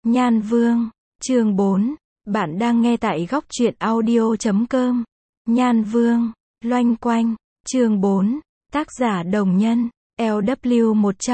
Nhan Vương, chương 4. Bạn đang nghe tại góc truyện audio.com. Nhan Vương, loanh quanh, chương 4. Tác giả Đồng Nhân, LW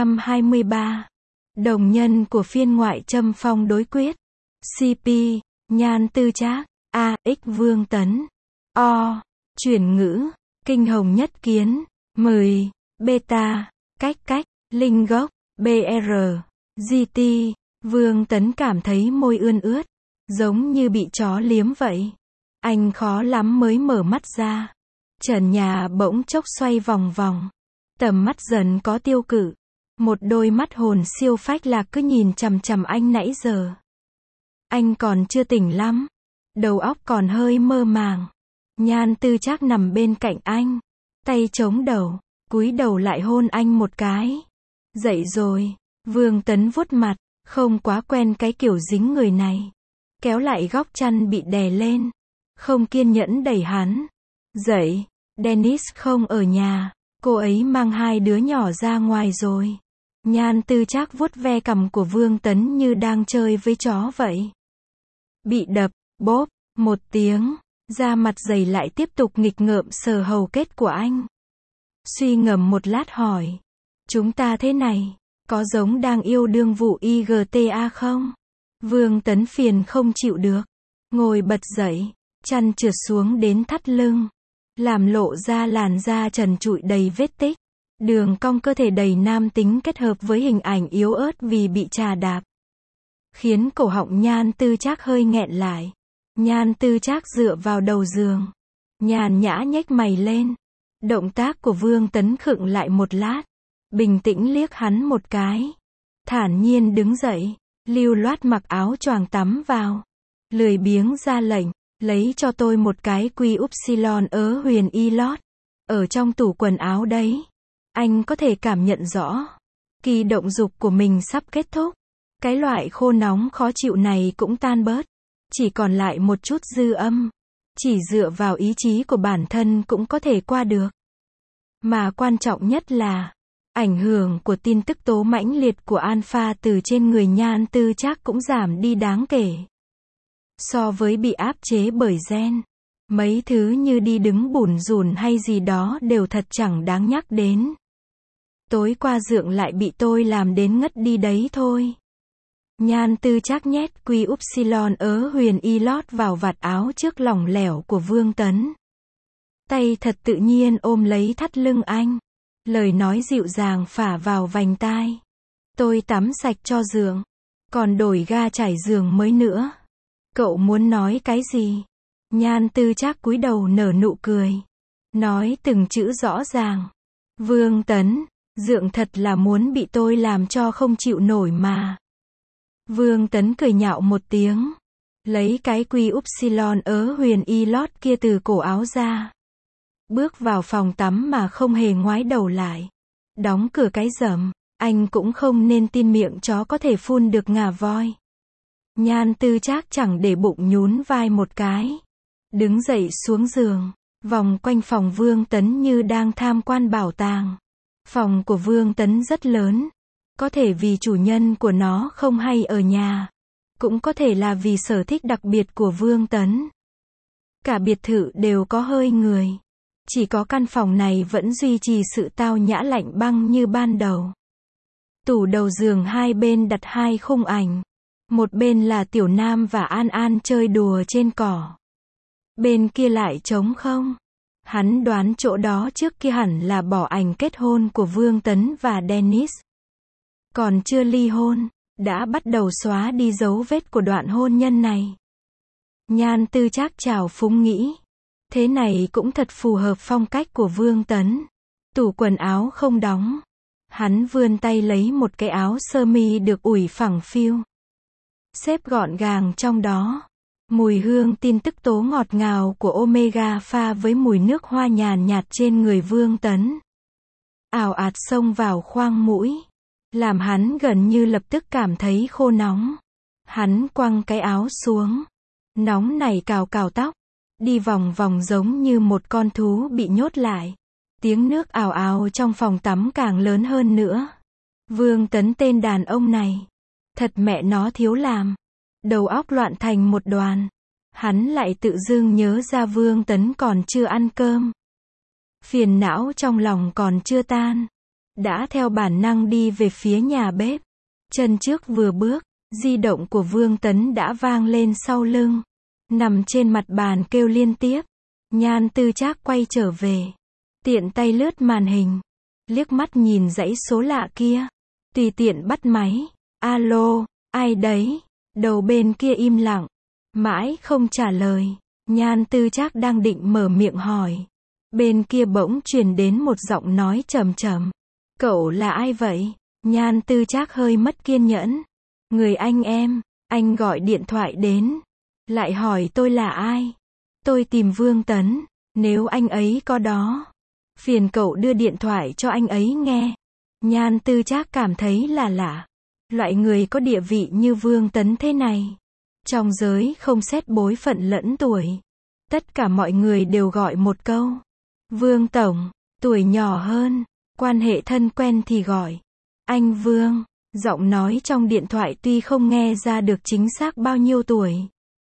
123. Đồng Nhân của phiên ngoại Châm Phong đối quyết. CP, Nhan Tư Trác, AX Vương Tấn. O. Chuyển ngữ, Kinh Hồng Nhất Kiến. 10. Beta, cách, Linh Gốc, BR. GT. Vương Tấn cảm thấy môi ươn ướt, giống như bị chó liếm vậy. Anh khó lắm mới mở mắt ra. Trần nhà bỗng chốc xoay vòng vòng. Tầm mắt dần có tiêu cự. Một đôi mắt hồn siêu phách lạc cứ nhìn chằm chằm anh nãy giờ. Anh còn chưa tỉnh lắm. Đầu óc còn hơi mơ màng. Nhan Tư Trác nằm bên cạnh anh. Tay chống đầu, cúi đầu lại hôn anh một cái. Dậy rồi. Vương Tấn vuốt mặt. Không quá quen cái kiểu dính người này. Kéo lại góc chăn bị đè lên. Không kiên nhẫn đẩy hắn. Dậy. Dennis không ở nhà. Cô ấy mang hai đứa nhỏ ra ngoài rồi. Nhan Tư Trác vuốt ve cằm của Vương Tấn như đang chơi với chó vậy. Bị đập, bóp, một tiếng. Da mặt dày lại tiếp tục nghịch ngợm sờ hầu kết của anh. Suy ngẫm một lát hỏi. Chúng ta thế này, có giống đang yêu đương vụ IGTA không? Vương Tấn phiền không chịu được. Ngồi bật dậy, chăn trượt xuống đến thắt lưng. Làm lộ ra làn da trần trụi đầy vết tích. Đường cong cơ thể đầy nam tính kết hợp với hình ảnh yếu ớt vì bị trà đạp. Khiến cổ họng Nhan Tư Trác hơi nghẹn lại. Nhan Tư Trác dựa vào đầu giường. Nhàn nhã nhếch mày lên. Động tác của Vương Tấn khựng lại một lát. Bình tĩnh liếc hắn một cái. Thản nhiên đứng dậy. Lưu loát mặc áo choàng tắm vào. Lười biếng ra lệnh. Lấy cho tôi một cái quy upsilon ớ huyền y lót. Ở trong tủ quần áo đấy. Anh có thể cảm nhận rõ. Kỳ động dục của mình sắp kết thúc. Cái loại khô nóng khó chịu này cũng tan bớt. Chỉ còn lại một chút dư âm. Chỉ dựa vào ý chí của bản thân cũng có thể qua được. Mà quan trọng nhất là ảnh hưởng của tin tức tố mãnh liệt của alpha từ trên người Nhan Tư Trác cũng giảm đi đáng kể. So với bị áp chế bởi gen, mấy thứ như đi đứng bủn rủn hay gì đó đều thật chẳng đáng nhắc đến. Tối qua Dượng lại bị tôi làm đến ngất đi đấy thôi. Nhan Tư Trác nhét quy upsilon ớ huyền y lót vào vạt áo trước lỏng lẻo của Vương Tấn. Tay thật tự nhiên ôm lấy thắt lưng anh. Lời nói dịu dàng phả vào vành tai. Tôi tắm sạch cho Dượng. Còn đổi ga trải giường mới nữa. Cậu muốn nói cái gì? Nhan Tư Trác cúi đầu nở nụ cười. Nói từng chữ rõ ràng. Vương Tấn, Dượng thật là muốn bị tôi làm cho không chịu nổi mà. Vương Tấn cười nhạo một tiếng. Lấy cái quy upsilon ớ huyền y lót kia từ cổ áo ra. Bước vào phòng tắm mà không hề ngoái đầu lại. Đóng cửa cái rầm. Anh cũng không nên tin miệng chó có thể phun được ngà voi. Nhan Tư Trác chẳng để bụng nhún vai một cái. Đứng dậy xuống giường. Vòng quanh phòng Vương Tấn như đang tham quan bảo tàng. Phòng của Vương Tấn rất lớn. Có thể vì chủ nhân của nó không hay ở nhà. Cũng có thể là vì sở thích đặc biệt của Vương Tấn. Cả biệt thự đều có hơi người. Chỉ có căn phòng này vẫn duy trì sự tao nhã lạnh băng như ban đầu. Tủ đầu giường hai bên đặt hai khung ảnh. Một bên là Tiểu Nam và An An chơi đùa trên cỏ. Bên kia lại trống không. Hắn đoán chỗ đó trước kia hẳn là bỏ ảnh kết hôn của Vương Tấn và Dennis. Còn chưa ly hôn, đã bắt đầu xóa đi dấu vết của đoạn hôn nhân này. Nhan Tư Trác trào phúng nghĩ. Thế này cũng thật phù hợp phong cách của Vương Tấn. Tủ quần áo không đóng. Hắn vươn tay lấy một cái áo sơ mi được ủi phẳng phiu. Xếp gọn gàng trong đó. Mùi hương tin tức tố ngọt ngào của Omega pha với mùi nước hoa nhàn nhạt trên người Vương Tấn. Ào ạt xông vào khoang mũi. Làm hắn gần như lập tức cảm thấy khô nóng. Hắn quăng cái áo xuống. Nóng này cào cào tóc. Đi vòng vòng giống như một con thú bị nhốt lại. Tiếng nước ào ào trong phòng tắm càng lớn hơn nữa. Vương Tấn tên đàn ông này. Thật mẹ nó thiếu làm. đầu óc loạn thành một đoàn. Hắn lại tự dưng nhớ ra Vương Tấn còn chưa ăn cơm. Phiền não trong lòng còn chưa tan. Đã theo bản năng đi về phía nhà bếp. Chân trước vừa bước, di động của Vương Tấn đã vang lên sau lưng. Nằm trên mặt bàn kêu liên tiếp. Nhan Tư Trác quay trở về. Tiện tay lướt màn hình. Liếc mắt nhìn dãy số lạ kia. Tùy tiện bắt máy. Alo, ai đấy? Đầu bên kia im lặng. Mãi không trả lời. Nhan Tư Trác đang định mở miệng hỏi. Bên kia bỗng truyền đến một giọng nói trầm trầm. Cậu là ai vậy? Nhan Tư Trác hơi mất kiên nhẫn. Người anh gọi điện thoại đến. Lại hỏi tôi là ai? Tôi tìm Vương Tấn. Nếu anh ấy có đó, phiền cậu đưa điện thoại cho anh ấy nghe. Nhan Tư Trác cảm thấy là lạ. Loại người có địa vị như Vương Tấn thế này. Trong giới không xét bối phận lẫn tuổi. Tất cả mọi người đều gọi một câu. Vương Tổng, tuổi nhỏ hơn. Quan hệ thân quen thì gọi. Anh Vương. Giọng nói trong điện thoại tuy không nghe ra được chính xác bao nhiêu tuổi.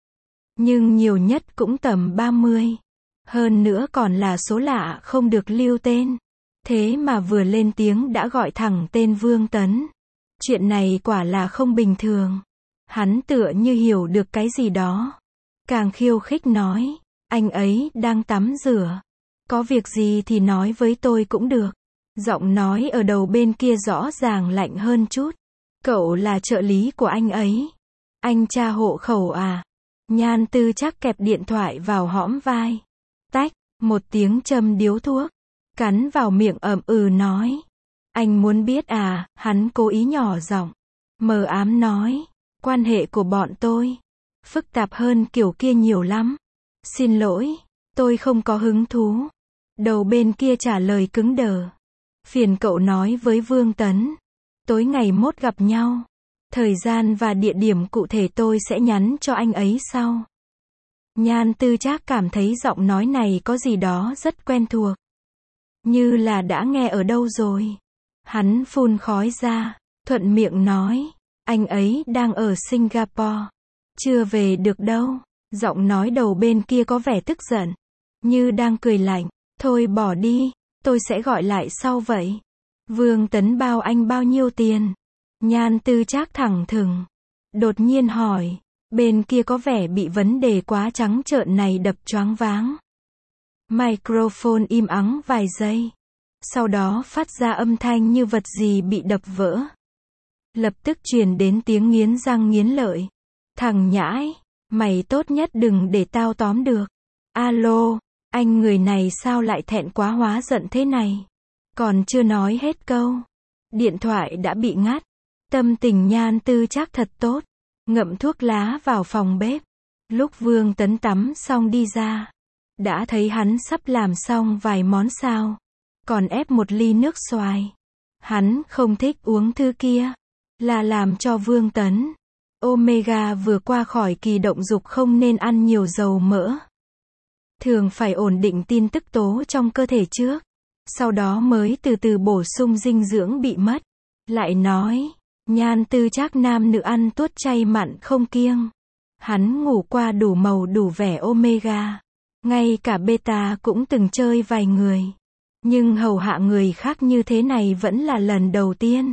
Nhưng nhiều nhất cũng tầm 30. Hơn nữa còn là số lạ không được lưu tên. Thế mà vừa lên tiếng đã gọi thẳng tên Vương Tấn. Chuyện này quả là không bình thường. Hắn tựa như hiểu được cái gì đó. Càng khiêu khích nói. Anh ấy đang tắm rửa. Có việc gì thì nói với tôi cũng được. Giọng nói ở đầu bên kia rõ ràng lạnh hơn chút. Cậu là trợ lý của anh ấy. Anh tra hộ khẩu à? Nhan Tư Trác kẹp điện thoại vào hõm vai. Tách, một tiếng châm điếu thuốc. Cắn vào miệng nói. Anh muốn biết à? Hắn cố ý nhỏ giọng. Mờ ám nói. Quan hệ của bọn tôi phức tạp hơn kiểu kia nhiều lắm. Xin lỗi, tôi không có hứng thú. Đầu bên kia trả lời cứng đờ. Phiền cậu nói với Vương Tấn. Tối ngày mốt gặp nhau. Thời gian và địa điểm cụ thể tôi sẽ nhắn cho anh ấy sau. Nhan Tư Trác cảm thấy giọng nói này có gì đó rất quen thuộc. Như là đã nghe ở đâu rồi. Hắn phun khói ra, thuận miệng nói. Anh ấy đang ở Singapore. Chưa về được đâu. Giọng nói đầu bên kia có vẻ tức giận. Như đang cười lạnh. Thôi bỏ đi. Tôi sẽ gọi lại sau vậy. Vương Tấn bao anh bao nhiêu tiền? Nhan Tư Trác thẳng thừng. Đột nhiên hỏi. Bên kia có vẻ bị vấn đề quá trắng trợn này đập choáng váng. Microphone im ắng vài giây. Sau đó phát ra âm thanh như vật gì bị đập vỡ. Lập tức truyền đến tiếng nghiến răng nghiến lợi. Thằng nhãi, mày tốt nhất đừng để tao tóm được. Alo, anh người này sao lại thẹn quá hóa giận thế này? Còn chưa nói hết câu. Điện thoại đã bị ngắt. Tâm tình Nhan Tư Trác thật tốt. Ngậm thuốc lá vào phòng bếp. Lúc Vương Tấn tắm xong đi ra. Đã thấy hắn sắp làm xong vài món sao. Còn ép một ly nước xoài. Hắn không thích uống thứ kia. Là làm cho Vương Tấn. Omega vừa qua khỏi kỳ động dục không nên ăn nhiều dầu mỡ. Thường phải ổn định tin tức tố trong cơ thể trước. Sau đó mới từ từ bổ sung dinh dưỡng bị mất. Lại nói. Nhan Tư Trác nam nữ ăn tuốt chay mặn không kiêng. Hắn ngủ qua đủ màu đủ vẻ omega. Ngay cả beta cũng từng chơi vài người. Nhưng hầu hạ người khác như thế này vẫn là lần đầu tiên.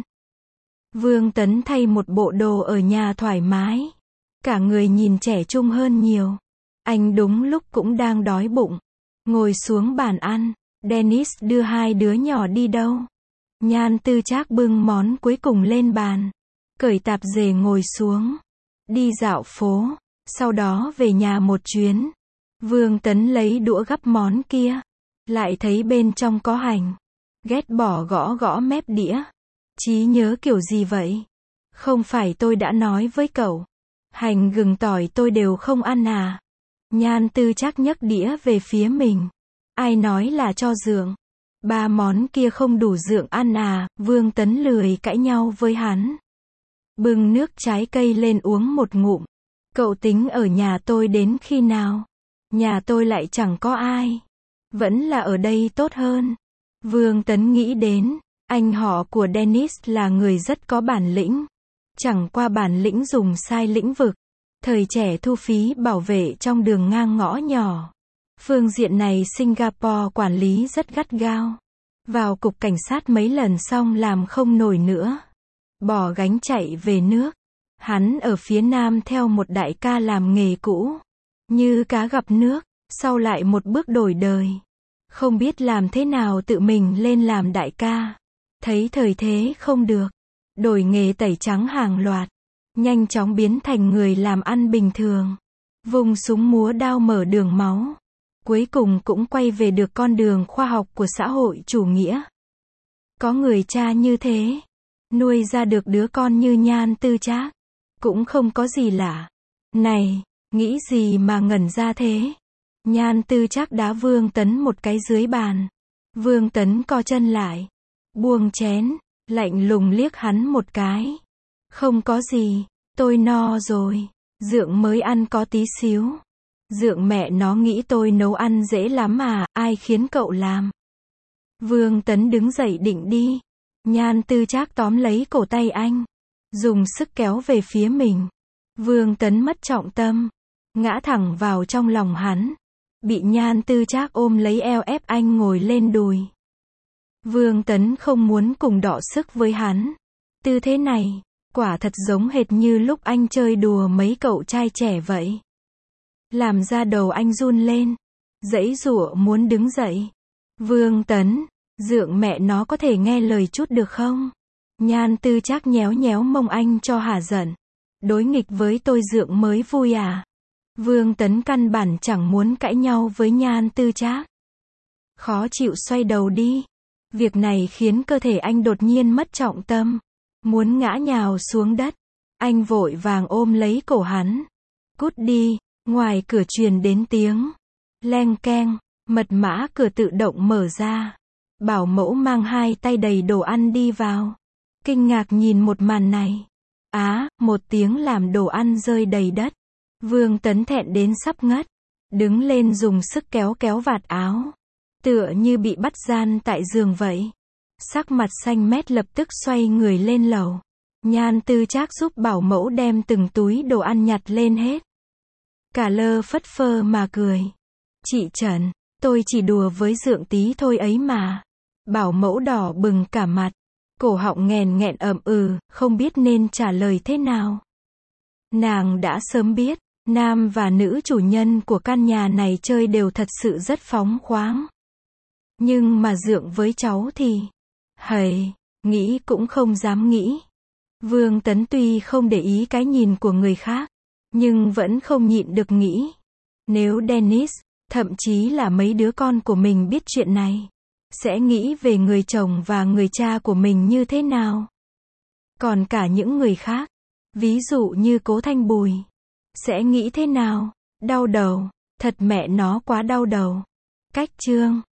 Vương Tấn thay một bộ đồ ở nhà thoải mái. Cả người nhìn trẻ trung hơn nhiều. Anh đúng lúc cũng đang đói bụng. Ngồi xuống bàn ăn. Dennis đưa hai đứa nhỏ đi đâu? Nhan Tư Trác bưng món cuối cùng lên bàn. Cởi tạp dề ngồi xuống. Đi dạo phố. Sau đó về nhà một chuyến. Vương Tấn lấy đũa gắp món kia. Lại thấy bên trong có hành. Ghét bỏ gõ gõ mép đĩa. Trí nhớ kiểu gì vậy? Không phải tôi đã nói với cậu. Hành gừng tỏi tôi đều không ăn à? Nhan Tư Trác nhấc đĩa về phía mình. Ai nói là cho dượng? Ba món kia không đủ dượng ăn à? Vương Tấn lười cãi nhau với hắn. Bưng nước trái cây lên uống một ngụm. Cậu tính ở nhà tôi đến khi nào? Nhà tôi lại chẳng có ai. Vẫn là ở đây tốt hơn. Vương Tấn nghĩ đến. Anh họ của Dennis là người rất có bản lĩnh. Chẳng qua bản lĩnh dùng sai lĩnh vực. Thời trẻ thu phí bảo vệ trong đường ngang ngõ nhỏ. Phương diện này Singapore quản lý rất gắt gao. Vào cục cảnh sát mấy lần xong làm không nổi nữa. Bỏ gánh chạy về nước. Hắn ở phía Nam theo một đại ca làm nghề cũ. Như cá gặp nước, sau lại một bước đổi đời. Không biết làm thế nào tự mình lên làm đại ca. Thấy thời thế không được. Đổi nghề tẩy trắng hàng loạt. Nhanh chóng biến thành người làm ăn bình thường. Vùng súng múa đao mở đường máu. Cuối cùng cũng quay về được con đường khoa học của xã hội chủ nghĩa. Có người cha như thế. Nuôi ra được đứa con như Nhan Tư Trác. Cũng không có gì lạ. Này, nghĩ gì mà ngẩn ra thế? Nhan Tư Trác đá Vương Tấn một cái dưới bàn. Vương Tấn co chân lại. Buông chén, lạnh lùng liếc hắn một cái. Không có gì, tôi no rồi. Dượng mới ăn có tí xíu. Dượng mẹ nó nghĩ tôi nấu ăn dễ lắm à, ai khiến cậu làm? Vương Tấn đứng dậy định đi. Nhan Tư Trác tóm lấy cổ tay anh. Dùng sức kéo về phía mình. Vương Tấn mất trọng tâm. Ngã thẳng vào trong lòng hắn. Bị Nhan Tư Trác ôm lấy eo ép anh ngồi lên đùi. Vương Tấn không muốn cùng đọ sức với hắn. Tư thế này, quả thật giống hệt như lúc anh chơi đùa mấy cậu trai trẻ vậy. Làm ra đầu anh run lên. Giãy giụa muốn đứng dậy. Vương Tấn, dượng mẹ nó có thể nghe lời chút được không? Nhan Tư Trác nhéo nhéo mông anh cho hả giận. Đối nghịch với tôi dượng mới vui à? Vương Tấn căn bản chẳng muốn cãi nhau với Nhan Tư Trác. Khó chịu xoay đầu đi. Việc này khiến cơ thể anh đột nhiên mất trọng tâm. Muốn ngã nhào xuống đất. Anh vội vàng ôm lấy cổ hắn. Cút đi. Ngoài cửa truyền đến tiếng leng keng, mật mã cửa tự động mở ra. Bảo mẫu mang hai tay đầy đồ ăn đi vào. Kinh ngạc nhìn một màn này. Một tiếng làm đồ ăn rơi đầy đất. Vương Tấn thẹn đến sắp ngất. Đứng lên dùng sức kéo kéo vạt áo. Tựa như bị bắt gian tại giường vậy. Sắc mặt xanh mét lập tức xoay người lên lầu. Nhan Tư Trác giúp bảo mẫu đem từng túi đồ ăn nhặt lên hết. Cả lơ phất phơ mà cười. Chị Trần, tôi chỉ đùa với dượng tí thôi ấy mà. Bảo mẫu đỏ bừng cả mặt. Cổ họng nghèn nghẹn ậm không biết nên trả lời thế nào. Nàng đã sớm biết, nam và nữ chủ nhân của căn nhà này chơi đều thật sự rất phóng khoáng. Nhưng mà dượng với cháu thì, nghĩ cũng không dám nghĩ. Vương Tấn tuy không để ý cái nhìn của người khác, nhưng vẫn không nhịn được nghĩ. Nếu Dennis, thậm chí là mấy đứa con của mình biết chuyện này, sẽ nghĩ về người chồng và người cha của mình như thế nào? Còn cả những người khác, ví dụ như Cố Thanh Bùi, sẽ nghĩ thế nào? Đau đầu, thật mẹ nó quá đau đầu. Cách chương